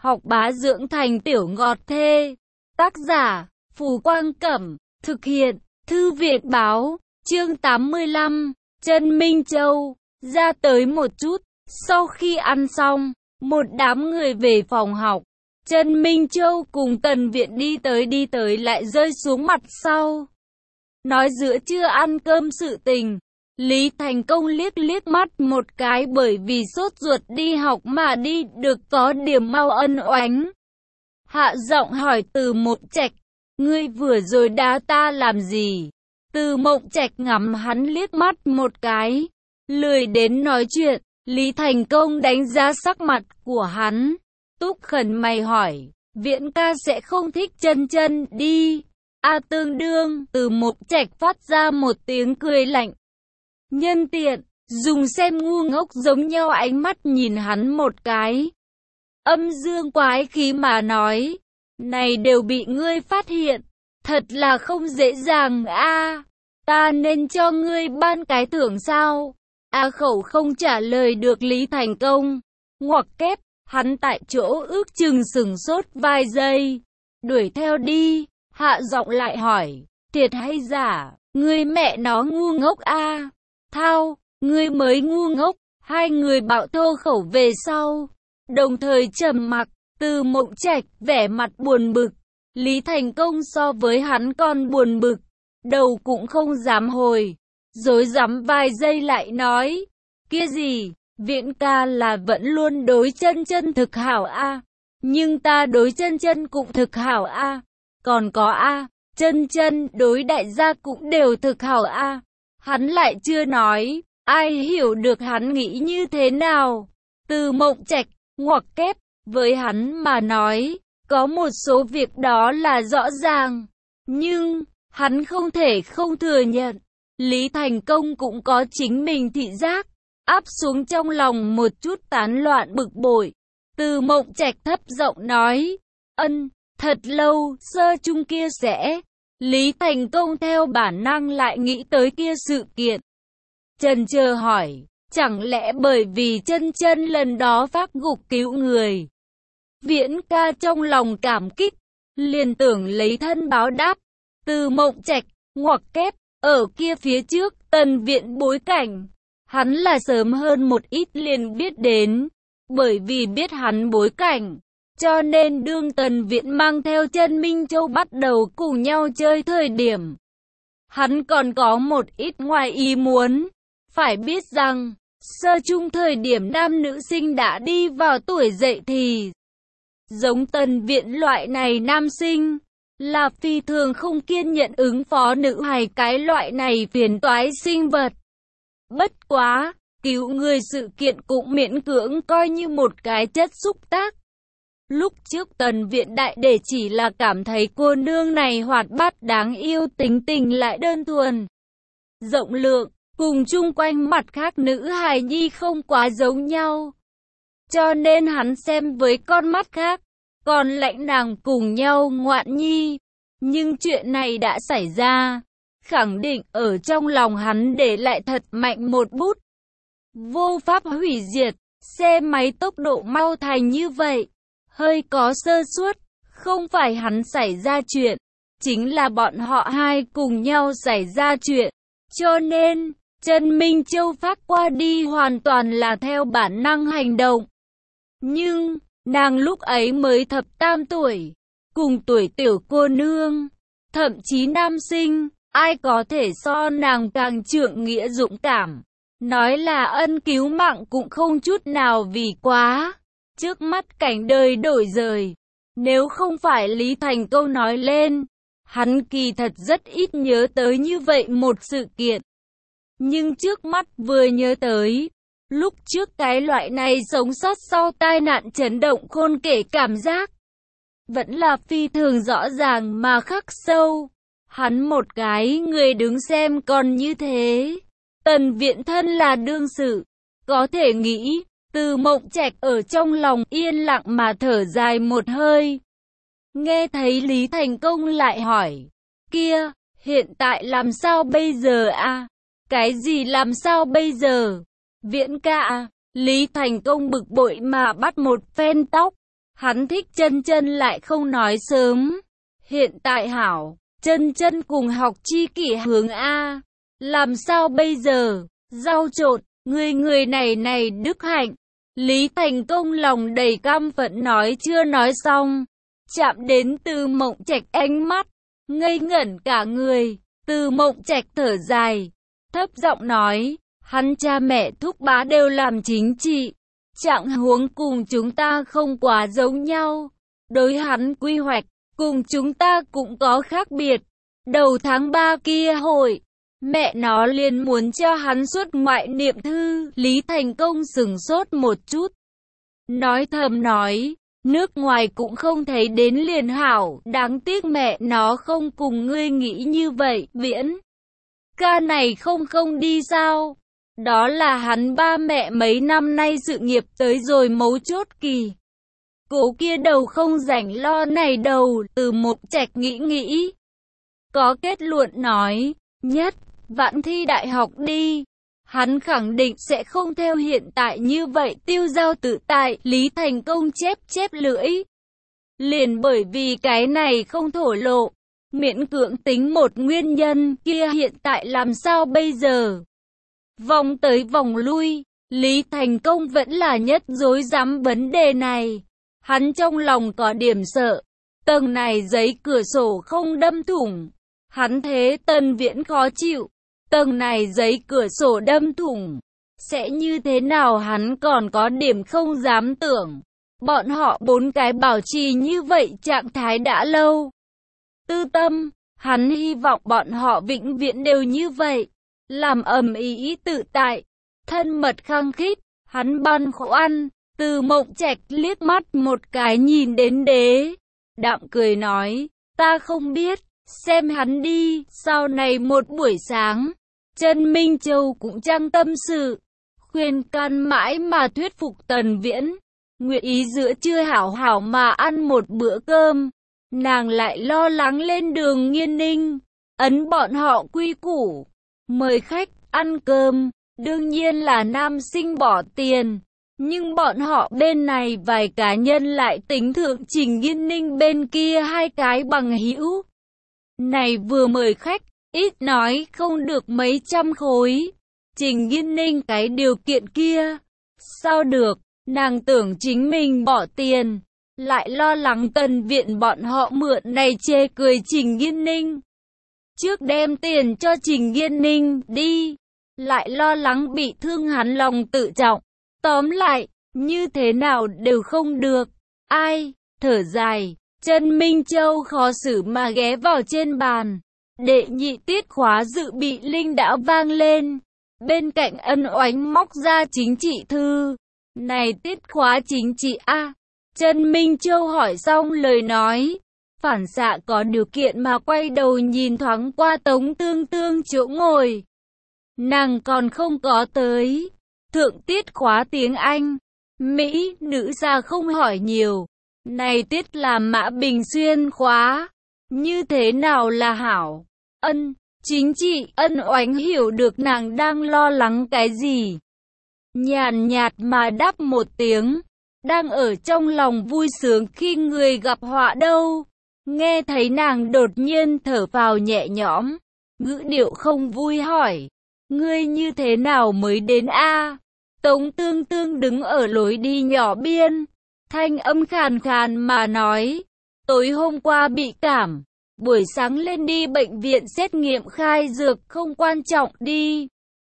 học bá dưỡng thành tiểu ngọt thê. Tác giả, Phù Quang Cẩm, thực hiện, Thư viện Báo, chương 85, Trân Minh Châu, ra tới một chút. Sau khi ăn xong, một đám người về phòng học. Trân Minh Châu cùng Tần Viện đi tới lại rơi xuống mặt sau. Nói giữa trưa ăn cơm sự tình, Lý Thành Công liếc mắt một cái bởi vì sốt ruột đi học mà đi được có điểm mau ân oánh. Hạ giọng hỏi Từ Mộng Trạch, ngươi vừa rồi đá ta làm gì? Từ Mộng Trạch ngắm hắn liếc mắt một cái, lười đến nói chuyện. Lý Thành Công đánh giá sắc mặt của hắn, túc khẩn mày hỏi, Viễn ca sẽ không thích Chân Chân đi. Tương đương. Từ Mộng Trạch phát ra một tiếng cười lạnh. Nhân tiện, dùng xem ngu ngốc giống nhau ánh mắt nhìn hắn một cái. Âm dương quái khí mà nói, này đều bị ngươi phát hiện, thật là không dễ dàng a. Ta nên cho ngươi ban cái thưởng sao? Khẩu không trả lời được Lý Thành Công, ngoặc kép, hắn tại chỗ ước chừng sửng sốt vài giây, đuổi theo đi. Hạ giọng lại hỏi, thiệt hay giả, ngươi mẹ nó ngu ngốc a. Thao, ngươi mới ngu ngốc. Hai người bạo thô khẩu về sau, đồng thời trầm mặc. Từ Mộng Trạch vẻ mặt buồn bực, Lý Thành Công so với hắn còn buồn bực, đầu cũng không dám hồi, rối rắm vài giây lại nói, kia gì, Viễn ca là vẫn luôn đối Chân Chân thực hảo a, nhưng ta đối Chân Chân cũng thực hảo a, còn có Chân Chân đối đại gia cũng đều thực hảo a. Hắn lại chưa nói, ai hiểu được hắn nghĩ như thế nào. Từ Mộng Trạch, ngoặc kép, với hắn mà nói, có một số việc đó là rõ ràng, nhưng hắn không thể không thừa nhận. Lý Thành Công cũng có chính mình thị giác, áp xuống trong lòng một chút tán loạn bực bội. Từ Mộng Trạch thấp giọng nói, thật lâu, sơ chung kia sẽ. Lý Thành Công theo bản năng lại nghĩ tới kia sự kiện. Chần chờ hỏi, chẳng lẽ bởi vì Chân Chân lần đó phát gục cứu người? Viễn ca trong lòng cảm kích, liền tưởng lấy thân báo đáp. Từ Mộng Trạch, ngoặc kép, ở kia phía trước, Tần Viện bối cảnh, hắn là sớm hơn một ít liền biết đến, bởi vì biết hắn bối cảnh, cho nên đương Tần Viện mang theo Trân Minh Châu bắt đầu cùng nhau chơi thời điểm, hắn còn có một ít ngoài ý muốn. Phải biết rằng, sơ chung thời điểm nam nữ sinh đã đi vào tuổi dậy thì, giống Tần Viện loại này nam sinh, là phi thường không kiên nhẫn ứng phó nữ hài cái loại này phiền toái sinh vật. Bất quá, cứu người sự kiện cũng miễn cưỡng coi như một cái chất xúc tác. Lúc trước Tần Viện đại để chỉ là cảm thấy cô nương này hoạt bát đáng yêu, tính tình lại đơn thuần, rộng lượng, cùng chung quanh mặt khác nữ hài nhi không quá giống nhau. Cho nên hắn xem với con mắt khác, còn lãnh nàng cùng nhau ngoạn nhi. Nhưng chuyện này đã xảy ra, khẳng định ở trong lòng hắn để lại thật mạnh một bút. Vô pháp hủy diệt, xe máy tốc độ mau thành như vậy, hơi có sơ suất, không phải hắn xảy ra chuyện, chính là bọn họ hai cùng nhau xảy ra chuyện. Cho nên, Trân Minh Châu phát qua đi hoàn toàn là theo bản năng hành động. Nhưng, nàng lúc ấy mới thập tam tuổi, cùng tuổi tiểu cô nương, thậm chí nam sinh, ai có thể so nàng càng trượng nghĩa dũng cảm. Nói là ân cứu mạng cũng không chút nào vì quá. Trước mắt cảnh đời đổi rời, nếu không phải Lý Thành Công nói lên, hắn kỳ thật rất ít nhớ tới như vậy một sự kiện. Nhưng trước mắt vừa nhớ tới, lúc trước cái loại này sống sót sau tai nạn chấn động khôn kể cảm giác, vẫn là phi thường rõ ràng mà khắc sâu. Hắn một cái người đứng xem còn như thế. Tần Viện thân là đương sự, có thể nghĩ, Từ Mộng Trạch ở trong lòng yên lặng mà thở dài một hơi. Nghe thấy Lý Thành Công lại hỏi, kia, hiện tại làm sao bây giờ a? Cái gì làm sao bây giờ? Viễn ca à? Lý Thành Công bực bội mà bắt một phen tóc. Hắn thích Chân Chân lại không nói sớm. Hiện tại hảo, Chân Chân cùng học chi kỷ hướng A. Làm sao bây giờ? Rau trộn, người này đức hạnh. Lý Thành Công lòng đầy căm phẫn nói chưa nói xong. Chạm đến Từ Mộng Trạch ánh mắt, ngây ngẩn cả người. Từ Mộng Trạch thở dài, thấp giọng nói, hắn cha mẹ thúc bá đều làm chính trị. Trạng huống cùng chúng ta không quá giống nhau. Đối hắn quy hoạch, cùng chúng ta cũng có khác biệt. Đầu tháng 3 kia hội, mẹ nó liền muốn cho hắn xuất ngoại niệm thư. Lý Thành Công sửng sốt một chút, nói thầm nói, nước ngoài cũng không thấy đến liền hảo, đáng tiếc mẹ nó không cùng ngươi nghĩ như vậy. Viễn ca này không đi sao? Đó là hắn ba mẹ mấy năm nay sự nghiệp tới rồi mấu chốt kỳ. Cố kia đầu không rảnh lo này đầu. Từ Mộng Trạch nghĩ, có kết luận nói, nhất vạn thi đại học đi. Hắn khẳng định sẽ không theo hiện tại như vậy tiêu dao tự tại. Lý Thành Công chép lưỡi. Liền bởi vì cái này không thổ lộ, miễn cưỡng tính một nguyên nhân, kia hiện tại làm sao bây giờ? Vòng tới vòng lui, Lý Thành Công vẫn là nhất rối rắm vấn đề này. Hắn trong lòng có điểm sợ, tầng này giấy cửa sổ không đâm thủng. Hắn thế Tân Viễn khó chịu, tầng này giấy cửa sổ đâm thủng, sẽ như thế nào hắn còn có điểm không dám tưởng. Bọn họ bốn cái bảo trì như vậy trạng thái đã lâu. Tư tâm, hắn hy vọng bọn họ vĩnh viễn đều như vậy. Làm ầm ĩ tự tại, thân mật khăng khít, hắn băn khoăn. Từ Mộng Trạch liếc mắt một cái nhìn đến đế, đạm cười nói, ta không biết, xem hắn đi. Sau này một buổi sáng, Trần Minh Châu cũng trang tâm sự, khuyên can mãi mà thuyết phục Tần Viễn, nguyện ý giữa trưa hảo hảo mà ăn một bữa cơm. Nàng lại lo lắng lên đường Nghiên Ninh, ấn bọn họ quy củ, mời khách ăn cơm, đương nhiên là nam sinh bỏ tiền. Nhưng bọn họ bên này vài cá nhân lại tính thượng Trình Nghiên Ninh bên kia hai cái bằng hữu. Này vừa mời khách, ít nói không được mấy trăm khối. Trình Nghiên Ninh cái điều kiện kia, sao được, nàng tưởng chính mình bỏ tiền, lại lo lắng Tần Viện bọn họ mượn này chê cười Trình Nghiên Ninh. Trước đem tiền cho Trình Nghiên Ninh đi, lại lo lắng bị thương hắn lòng tự trọng. Tóm lại, như thế nào đều không được. Ai, thở dài, Trần Minh Châu khó xử mà ghé vào trên bàn. Đệ nhị tiết khóa dự bị linh đã vang lên. Bên cạnh Ân Oánh móc ra chính trị thư. Này tiết khóa chính trị a? Trần Minh Châu hỏi xong lời nói, phản xạ có điều kiện mà quay đầu nhìn thoáng qua Tống Tương Tương chỗ ngồi. Nàng còn không có tới. Thượng tiết khóa tiếng Anh, Mỹ, nữ gia không hỏi nhiều. Này tiết là Mã Bình Xuyên khóa. Như thế nào là hảo? Chính trị. Ân Oánh hiểu được nàng đang lo lắng cái gì. Nhàn nhạt mà đáp một tiếng. Đang ở trong lòng vui sướng khi người gặp họa đâu. Nghe thấy nàng đột nhiên thở phào nhẹ nhõm, ngữ điệu không vui hỏi, ngươi như thế nào mới đến a? Tống Tương Tương đứng ở lối đi nhỏ biên, thanh âm khàn khàn mà nói, tối hôm qua bị cảm, buổi sáng lên đi bệnh viện xét nghiệm khai dược, không quan trọng đi.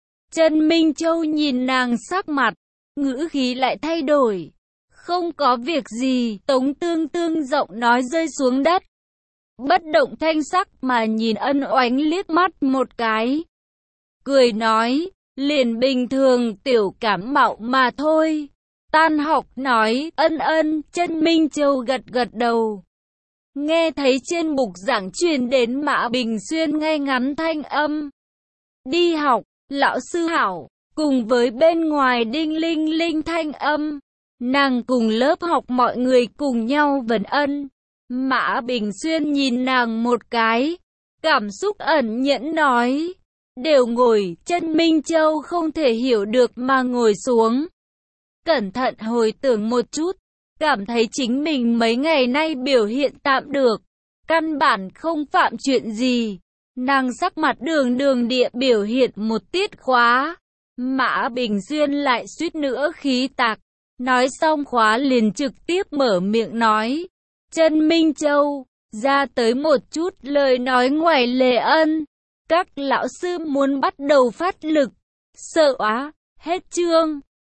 Trần Minh Châu nhìn nàng sắc mặt, ngữ khí lại thay đổi. Không có việc gì. Tống Tương Tương giọng nói rơi xuống đất, bất động thanh sắc mà nhìn Ân Oánh liếc mắt một cái, cười nói, liền bình thường tiểu cảm mạo mà thôi. Tan học nói, ân. Trần Minh Châu gật gật đầu. Nghe thấy trên bục giảng truyền đến Mã Bình Xuyên ngay ngắn thanh âm. Đi học, lão sư hảo, cùng với bên ngoài đinh linh linh thanh âm. Nàng cùng lớp học mọi người cùng nhau vấn ân. Mã Bình Xuyên nhìn nàng một cái, cảm xúc ẩn nhẫn nói, đều ngồi. Trần Minh Châu không thể hiểu được mà ngồi xuống. Cẩn thận hồi tưởng một chút, cảm thấy chính mình mấy ngày nay biểu hiện tạm được, căn bản không phạm chuyện gì. Nàng sắc mặt đường đường địa biểu hiện một tiết khóa. Mã Bình Duyên lại suýt nữa khí tạc. Nói xong khóa liền trực tiếp mở miệng nói. Trân Minh Châu, ra tới một chút lời nói ngoài lề ân. Các lão sư muốn bắt đầu phát lực. Sợ á, hết chương.